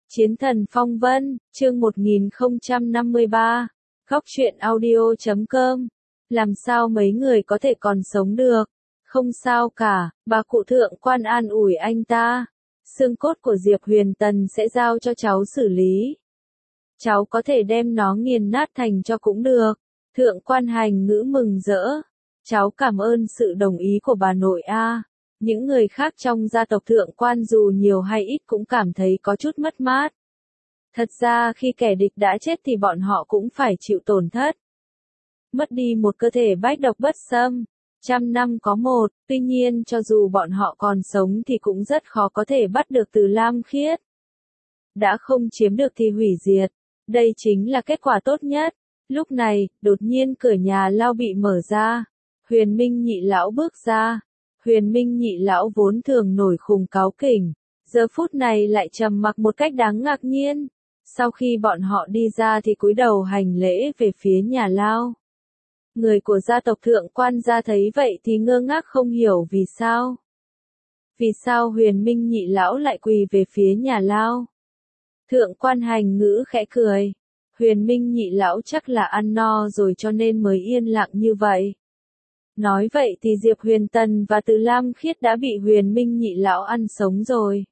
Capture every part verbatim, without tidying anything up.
Chiến thần phong vân, chương một nghìn không trăm năm mươi ba, góc truyện audio chấm com. Làm sao mấy người có thể còn sống được? Không sao cả, bà cụ thượng quan an ủi anh ta. Xương cốt của Diệp Huyền Tần sẽ giao cho cháu xử lý. Cháu có thể đem nó nghiền nát thành cho cũng được. Thượng quan hành ngữ mừng rỡ. Cháu cảm ơn sự đồng ý của bà nội a. Những người khác trong gia tộc thượng quan dù nhiều hay ít cũng cảm thấy có chút mất mát. Thật ra khi kẻ địch đã chết thì bọn họ cũng phải chịu tổn thất. Mất đi một cơ thể bách độc bất xâm, trăm năm có một, tuy nhiên cho dù bọn họ còn sống thì cũng rất khó có thể bắt được Từ Lam Khiết. Đã không chiếm được thì hủy diệt, đây chính là kết quả tốt nhất. Lúc này, đột nhiên cửa nhà lao bị mở ra, Huyền Minh nhị lão bước ra. Huyền Minh nhị lão vốn thường nổi khùng cáu kỉnh, giờ phút này lại trầm mặc một cách đáng ngạc nhiên. Sau khi bọn họ đi ra thì cúi đầu hành lễ về phía nhà lao. Người của gia tộc thượng quan gia thấy vậy thì ngơ ngác không hiểu vì sao. Vì sao Huyền Minh nhị lão lại quỳ về phía nhà lao? Thượng quan hành ngữ khẽ cười. Huyền Minh nhị lão chắc là ăn no rồi cho nên mới yên lặng như vậy. Nói vậy thì Diệp Huyền Tần và Từ Lam Khiết đã bị Huyền Minh nhị lão ăn sống rồi.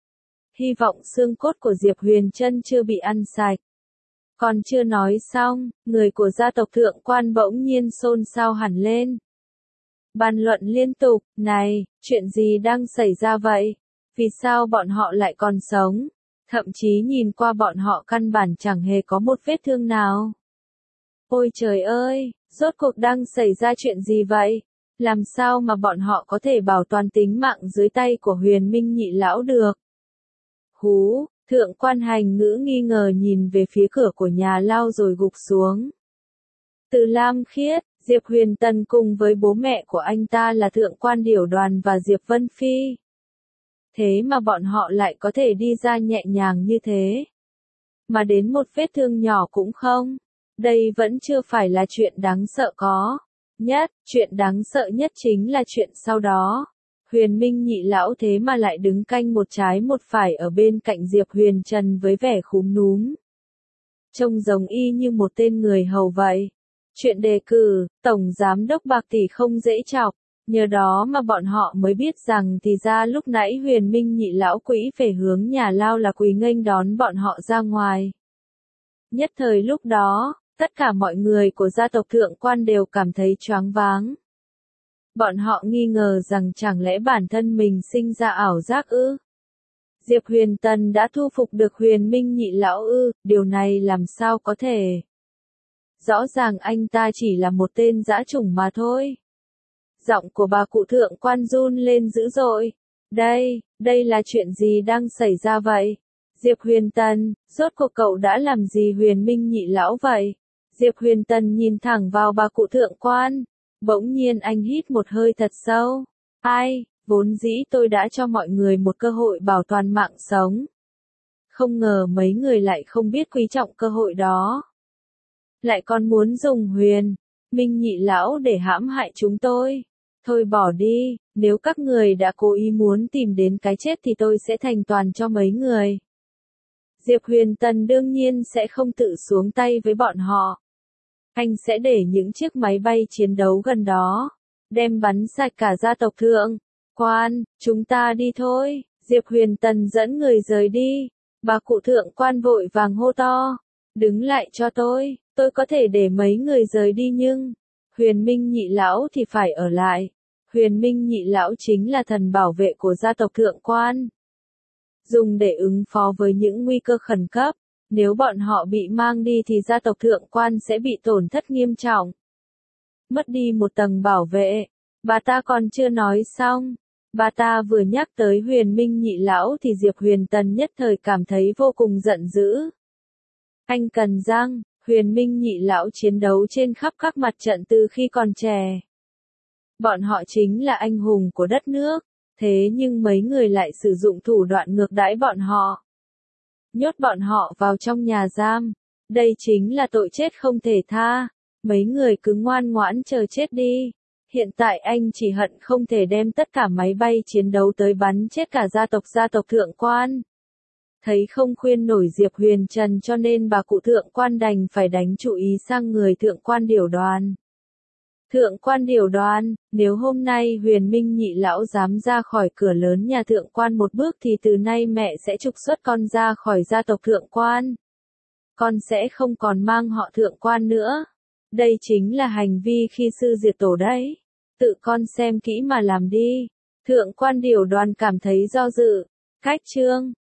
Hy vọng xương cốt của Diệp Huyền Trân chưa bị ăn sạch. Còn chưa nói xong, người của gia tộc thượng quan bỗng nhiên xôn xao hẳn lên. Bàn luận liên tục, này, chuyện gì đang xảy ra vậy? Vì sao bọn họ lại còn sống? Thậm chí nhìn qua bọn họ căn bản chẳng hề có một vết thương nào. Ôi trời ơi, rốt cuộc đang xảy ra chuyện gì vậy? Làm sao mà bọn họ có thể bảo toàn tính mạng dưới tay của Huyền Minh nhị lão được? Hú, thượng quan hành ngữ nghi ngờ nhìn về phía cửa của nhà lao rồi gục xuống. Từ Lam Khiết, Diệp Huyền Tần cùng với bố mẹ của anh ta là thượng quan Điểu Đoàn và Diệp Vân Phi. Thế mà bọn họ lại có thể đi ra nhẹ nhàng như thế. Mà đến một vết thương nhỏ cũng không. Đây vẫn chưa phải là chuyện đáng sợ có. Nhất, chuyện đáng sợ nhất chính là chuyện sau đó. Huyền Minh nhị lão thế mà lại đứng canh một trái một phải ở bên cạnh Diệp Huyền Trần với vẻ khúm núm. Trông giống y như một tên người hầu vậy. Chuyện đề cử, Tổng Giám đốc bạc tỷ không dễ chọc. Nhờ đó mà bọn họ mới biết rằng thì ra lúc nãy Huyền Minh nhị lão quỹ về hướng nhà lao là quỳ nghênh đón bọn họ ra ngoài. Nhất thời lúc đó, tất cả mọi người của gia tộc thượng quan đều cảm thấy choáng váng. Bọn họ nghi ngờ rằng chẳng lẽ bản thân mình sinh ra ảo giác ư? Diệp Huyền Tần đã thu phục được Huyền Minh nhị lão ư, điều này làm sao có thể? Rõ ràng anh ta chỉ là một tên dã chủng mà thôi. Giọng của bà cụ thượng quan run lên dữ dội. Đây, đây là chuyện gì đang xảy ra vậy? Diệp Huyền Tần, rốt cuộc cậu đã làm gì Huyền Minh nhị lão vậy? Diệp Huyền Tần nhìn thẳng vào bà cụ thượng quan. Bỗng nhiên anh hít một hơi thật sâu. Ai, vốn dĩ tôi đã cho mọi người một cơ hội bảo toàn mạng sống. Không ngờ mấy người lại không biết quý trọng cơ hội đó. Lại còn muốn dùng Huyền Minh nhị lão để hãm hại chúng tôi. Thôi bỏ đi, nếu các người đã cố ý muốn tìm đến cái chết thì tôi sẽ thành toàn cho mấy người. Diệp Huyền Tần đương nhiên sẽ không tự xuống tay với bọn họ. Anh sẽ để những chiếc máy bay chiến đấu gần đó, đem bắn sạch cả gia tộc thượng quan, chúng ta đi thôi. Diệp Huyền Tần dẫn người rời đi. Bà cụ thượng quan vội vàng hô to, đứng lại cho tôi, tôi có thể để mấy người rời đi nhưng Huyền Minh nhị lão thì phải ở lại. Huyền Minh nhị lão chính là thần bảo vệ của gia tộc thượng quan, dùng để ứng phó với những nguy cơ khẩn cấp. Nếu bọn họ bị mang đi thì gia tộc thượng quan sẽ bị tổn thất nghiêm trọng. Mất đi một tầng bảo vệ. Bà ta còn chưa nói xong. Bà ta vừa nhắc tới Huyền Minh nhị lão thì Diệp Huyền Tần nhất thời cảm thấy vô cùng giận dữ. Anh cần rằng, Huyền Minh nhị lão chiến đấu trên khắp các mặt trận từ khi còn trẻ. Bọn họ chính là anh hùng của đất nước. Thế nhưng mấy người lại sử dụng thủ đoạn ngược đãi bọn họ. Nhốt bọn họ vào trong nhà giam. Đây chính là tội chết không thể tha. Mấy người cứ ngoan ngoãn chờ chết đi. Hiện tại anh chỉ hận không thể đem tất cả máy bay chiến đấu tới bắn chết cả gia tộc gia tộc thượng quan. Thấy không khuyên nổi Diệp Huyền Trần cho nên bà cụ thượng quan đành phải đánh chủ ý sang người thượng quan Điểu Đoàn. Thượng quan Điểu Đoàn, nếu hôm nay Huyền Minh nhị lão dám ra khỏi cửa lớn nhà thượng quan một bước thì từ nay mẹ sẽ trục xuất con ra khỏi gia tộc thượng quan. Con sẽ không còn mang họ thượng quan nữa. Đây chính là hành vi khi sư diệt tổ đấy. Tự con xem kỹ mà làm đi. Thượng quan Điểu Đoàn cảm thấy do dự. Cách chương